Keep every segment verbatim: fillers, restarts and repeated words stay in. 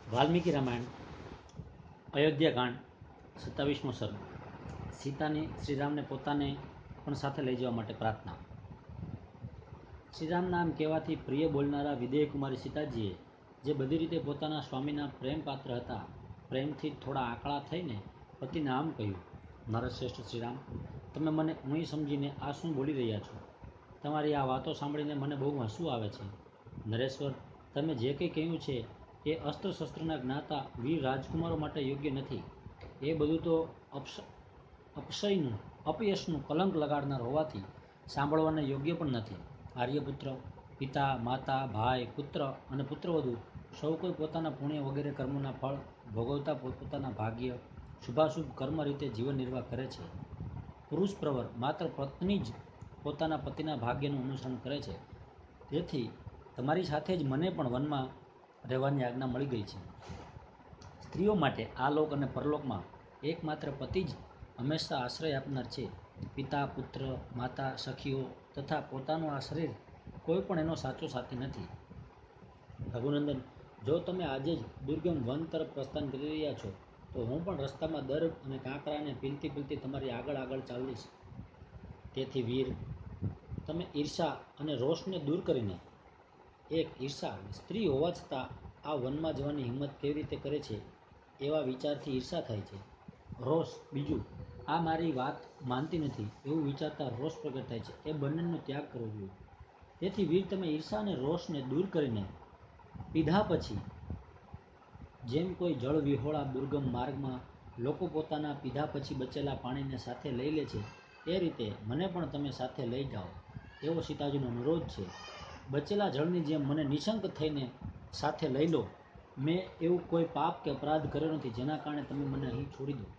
વાલ્મીકી રામાયણ અયોધ્યાકાંડ સત્તાવીસમો સર્ગ. સીતાની શ્રીરામને પોતાને પણ સાથે લઈ જવા માટે પ્રાર્થના. શ્રીરામના આમ કહેવાથી પ્રિય બોલનારા વિદેહ કુમારી સીતાજીએ, જે બધી રીતે પોતાના સ્વામીના પ્રેમ પાત્ર હતા, પ્રેમથી થોડા આકળા થઈને પતિને આમ કહ્યું: નરશ્રેષ્ઠ શ્રીરામ, તમે મને ઊંઈ સમજીને આ શું બોલી રહ્યા છો? તમારી આ વાતો સાંભળીને મને બહુ હસવું આવે છે. નરેશ્વર, તમે જે કંઈ કહ્યું છે એ અસ્ત્ર શસ્ત્રના જ્ઞાતા વીર રાજકુમારો માટે યોગ્ય નથી. એ બધું તો અપશ અપશયનું અપયશનું કલંક લગાડનાર હોવાથી સાંભળવાને યોગ્ય પણ નથી. આર્યપુત્ર, પિતા, માતા, ભાઈ, પુત્ર અને પુત્રવધુ સૌ કોઈ પોતાના પુણ્ય વગેરે કર્મોના ફળ ભોગવતા પોતપોતાના ભાગ્ય, શુભાશુભ કર્મ રીતે જીવન નિર્વાહ કરે છે. પુરુષ પ્રવર માત્ર પત્ની જ પોતાના પતિના ભાગ્યનું અનુસરણ કરે છે. તેથી તમારી સાથે જ મને પણ વનમાં રહેવાની આજ્ઞા મળી ગઈ છે. સ્ત્રીઓ માટે આ લોક અને પરલોકમાં એકમાત્ર પતિ જ હંમેશા આશ્રય આપનાર છે. પિતા, પુત્ર, માતા, સખીઓ તથા પોતાનું આ શરીર કોઈ પણ એનો સાચો સાથી નથી. રઘુનંદન, જો તમે આજે જ દુર્ગમ વન તરફ પ્રસ્થાન કરી રહ્યા છો, તો હું પણ રસ્તામાં દર્ભ અને કાંકરાને પીલતી પીલતી તમારી આગળ આગળ ચાલીશ. તેથી વીર, તમે ઈર્ષા અને રોષને દૂર કરીને, એક ઈર્ષા સ્ત્રી હોવા છતાં આ વનમાં જવાની હિંમત કેવી રીતે કરે છે એવા વિચારથી ઈર્ષા થાય છે. રોષ બીજું, આ મારી વાત માનતી નથી એવું વિચારતા રોષ પ્રગટ થાય છે. એ બંનેનો ત્યાગ કરવો જોઈએ. તેથી વીર, તમે ઈર્ષા અને રોષને દૂર કરીને પીધા પછી, જેમ કોઈ જળ વિહોળા દુર્ગમ માર્ગમાં લોકો પોતાના પીધા પછી બચેલા પાણીને સાથે લઈ લે છે, એ રીતે મને પણ તમે સાથે લઈ જાઓ એવો સીતાજીનો અનુરોધ છે. બચેલા જળની જેમ મને નિશંક થઈને સાથે લઈ લો. મેં એવું કોઈ પાપ કે અપરાધ કર્યો નથી જેના કારણે તમે મને અહીં છોડી દો.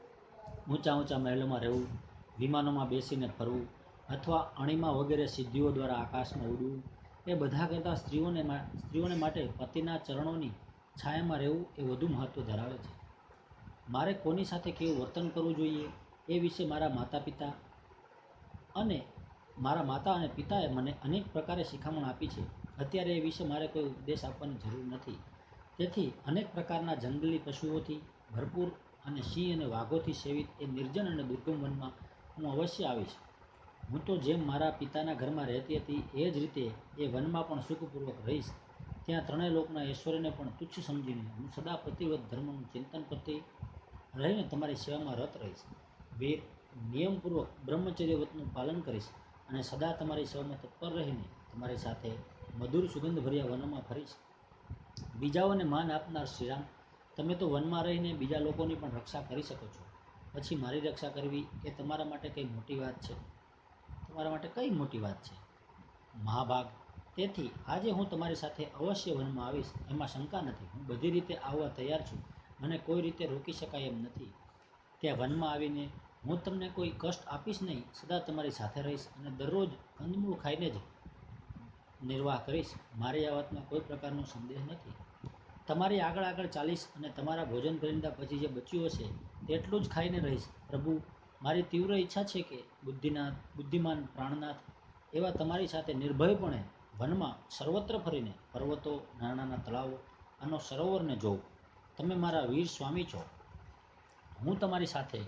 ઊંચા ઊંચા મહેલોમાં રહેવું, વિમાનોમાં બેસીને ફરવું અથવા અણિમા વગેરે સિદ્ધિઓ દ્વારા આકાશમાં ઉડવું, એ બધા કરતાં સ્ત્રીઓને સ્ત્રીઓને માટે પતિના ચરણોની છાયામાં રહેવું એ વધુ મહત્ત્વ ધરાવે છે. મારે કોની સાથે કેવું વર્તન કરવું જોઈએ એ વિશે મારા માતા પિતા અને મારા માતા અને પિતાએ મને અનેક પ્રકારે શિખામણ આપી છે. અત્યારે એ વિશે મારે કોઈ ઉપદેશ આપવાની જરૂર નથી. તેથી અનેક પ્રકારના જંગલી પશુઓથી ભરપૂર અને સિંહ અને વાઘોથી સેવિત એ નિર્જન અને દુર્ગમ વનમાં હું અવશ્ય આવીશ. હું તો જેમ મારા પિતાના ઘરમાં રહેતી હતી એ જ રીતે એ વનમાં પણ સુખપૂર્વક રહીશ. ત્યાં ત્રણેય લોકના ઐશ્વર્યને પણ તુચ્છ સમજીને હું સદા પ્રતિવત ધર્મનું ચિંતન કરતી રહીને તમારી સેવામાં રત રહીશ. વીર, નિયમપૂર્વક બ્રહ્મચર્ય વ્રતનું પાલન કરીશ અને સદા તમારી સેવામાં તત્પર રહીને તમારી સાથે મધુર સુગંધભર્યા વનોમાં ફરીશ. બીજાઓને માન આપનાર શ્રીરામ, તમે તો વનમાં રહીને બીજા લોકોની પણ રક્ષા કરી શકો છો. પછી મારી રક્ષા કરવી એ તમારા માટે કઈ મોટી વાત છે? તમારા માટે કઈ મોટી વાત છે? મહાભાગ, તેથી આજે હું તમારી સાથે અવશ્ય વનમાં આવીશ, એમાં શંકા નથી. હું બધી રીતે આવવા તૈયાર છું. મને કોઈ રીતે રોકી શકાય એમ નથી. ત્યાં વનમાં આવીને હું તમને કોઈ કષ્ટ આપીશ નહીં. સદા તમારી સાથે રહીશ અને દરરોજ કંદમૂળ ખાઈને જ નિર્વાહ કરીશ. મારી આ વાતમાં કોઈ પ્રકારનો સંદેહ નથી. તમારી આગળ આગળ ચાલીશ અને તમારા ભોજન કરી લીધા પછી જે બચ્યું હશે તેટલું જ ખાઈને રહીશ. પ્રભુ, મારી તીવ્ર ઈચ્છા છે કે બુદ્ધિનાથ, બુદ્ધિમાન પ્રાણનાથ એવા તમારી સાથે નિર્ભયપણે વનમાં સર્વત્ર ફરીને પર્વતો, નાના નાના તળાવો અને સરોવરને જોઉં. તમે મારા વીર સ્વામી છો. હું તમારી સાથે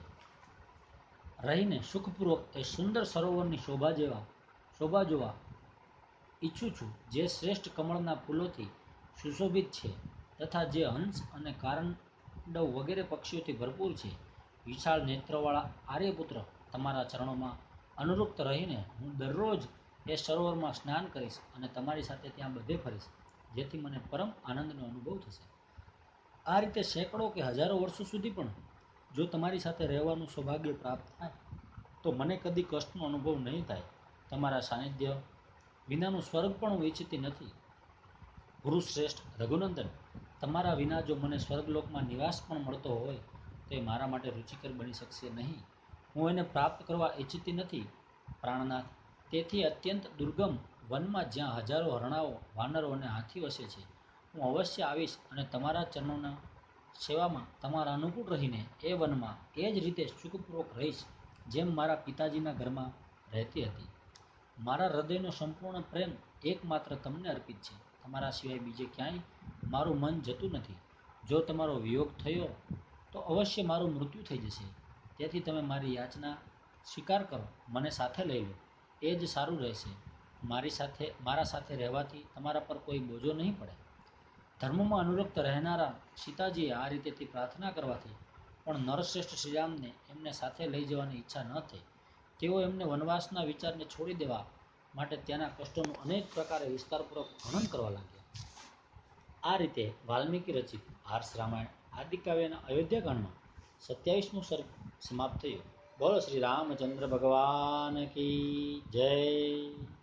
રહીને સુખપૂર્વક એ સુંદર સરોવરની શોભા જેવા શોભા જોવા ઈચ્છું છું, જે શ્રેષ્ઠ કમળના ફૂલોથી સુશોભિત છે તથા જે હંસ અને કારંડવ વગેરે પક્ષીઓથી ભરપૂર છે. વિશાળ નેત્રવાળા આર્યપુત્ર, તમારા ચરણોમાં અનુરક્ત રહીને હું દરરોજ એ સરોવરમાં સ્નાન કરીશ અને તમારી સાથે ત્યાં બધે ફરીશ, જેથી મને પરમ આનંદનો અનુભવ થશે. આ રીતે સેંકડો કે હજારો વર્ષો સુધી પણ જો તમારી સાથે રહેવાનું સૌભાગ્ય પ્રાપ્ત થાય તો મને કદી કષ્ટનો અનુભવ નહીં થાય. તમારા સાનિધ્ય વિનાનું સ્વર્ગ પણ હું ઈચ્છતી નથી. પુરુષ શ્રેષ્ઠ રઘુનંદન, તમારા વિના જો મને સ્વર્ગલોકમાં નિવાસ પણ મળતો હોય તો એ મારા માટે રુચિકર બની શકશે નહીં. હું એને પ્રાપ્ત કરવા ઈચ્છતી નથી. પ્રાણનાથ, તેથી અત્યંત દુર્ગમ વનમાં જ્યાં હજારો હરણાઓ, વાનરો અને હાથી વસે છે, હું અવશ્ય આવીશ અને તમારા ચરણોના સેવામાં તમારા અનુકૂળ રહીને એ વનમાં એ જ રીતે સુખપૂર્વક રહીશ, જેમ મારા પિતાજીના ઘરમાં રહેતી હતી. મારા હૃદયનો સંપૂર્ણ પ્રેમ એકમાત્ર તમને અર્પિત છે. તમારા સિવાય બીજે ક્યાંય મારું મન જતું નથી. જો તમારો વિયોગ થયો તો અવશ્ય મારું મૃત્યુ થઈ જશે. તેથી તમે મારી યાચના સ્વીકાર કરો, મને સાથે લઈ લો, એ જ સારું રહેશે. મારી સાથે મારા સાથે રહેવાથી તમારા પર કોઈ બોજો નહીં પડે. ધર્મમાં અનુરક્ત રહેનારા સીતાજીએ આ રીતેથી પ્રાર્થના કરવાથી પણ નરશ્રેષ્ઠ શ્રીરામને એમને સાથે લઈ જવાની ઈચ્છા ન થઈ. તેઓ એમને વનવાસના વિચારને છોડી દેવા માટે ત્યાંના કષ્ટોનું અનેક પ્રકારે વિસ્તારપૂર્વક વર્ણન કરવા લાગ્યા. આ રીતે વાલ્મીકી રચિત આર્ષ રામાયણ આદિકાવ્યના અયોધ્યાકાંડમાં સત્યાવીસમું સર્ગ સમાપ્ત થયું. બોલો શ્રી રામચંદ્ર ભગવાન કી જય.